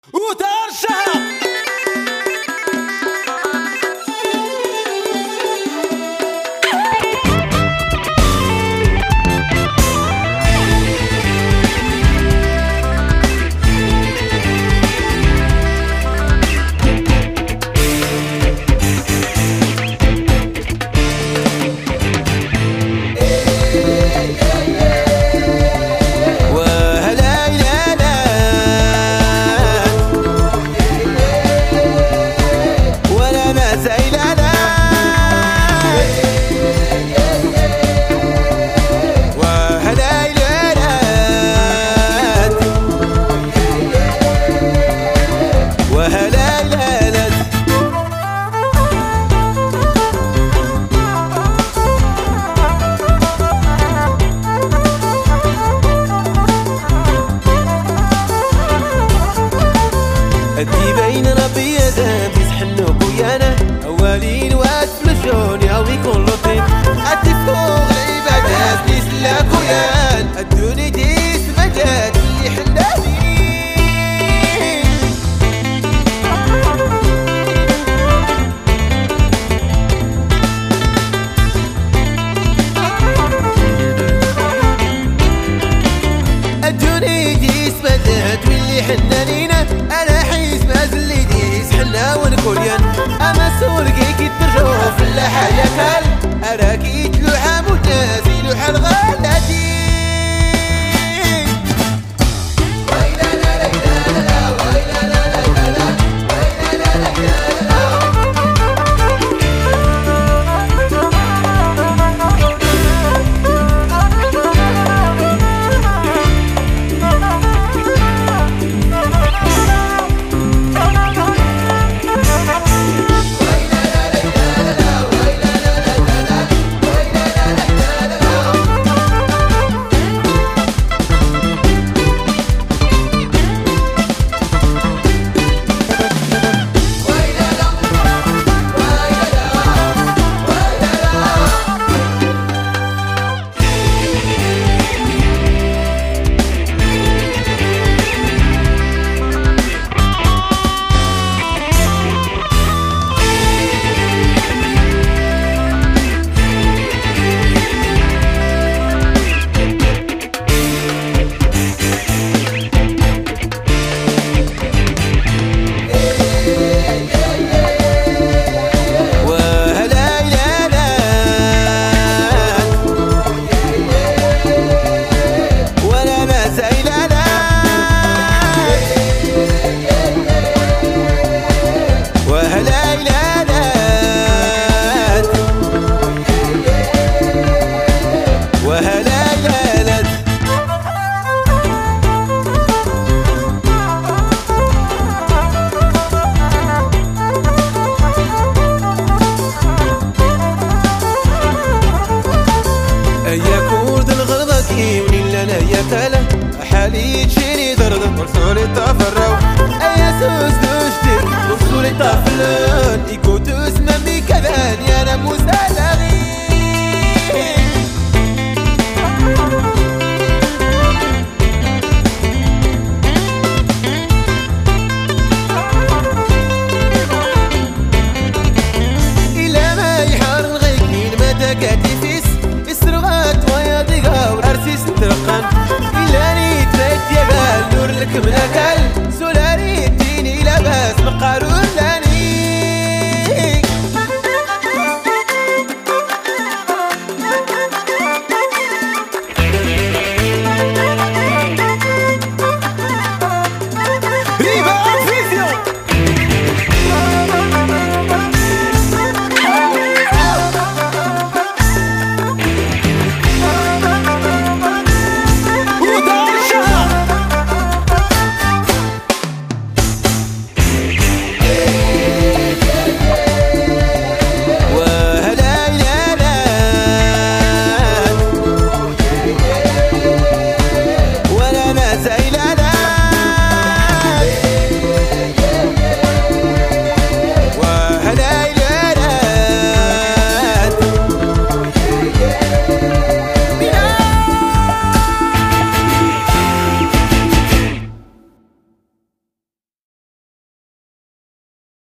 وترشح أدي بين ربي يدام بيسحنو بويانا أولين واسفلشون ياوي كل لطيف أدي فوق العبادات بيسلا كويان الدوني ديس مجاد اللي حلاني الدوني ديس مجاد واللي حلانينا أنا ونكوليان أما سورقي كي ترجعو في اللحا ياكل أراكي تلوحا مجازي لوحا الغالاتي يا تلا حالي تشيني درد ورسولي تفرو ايا سوس دوشتي ورسولي تفلون ايكو تسمى بي كذان يا نموس الاغي الى ما يحار غيكين ما تكاتي فيس اسرغات ويا ضيقا وارسيس ترقان إلاني تبت يا بال نور لك من أكل سولاري تيني لاباس مقارو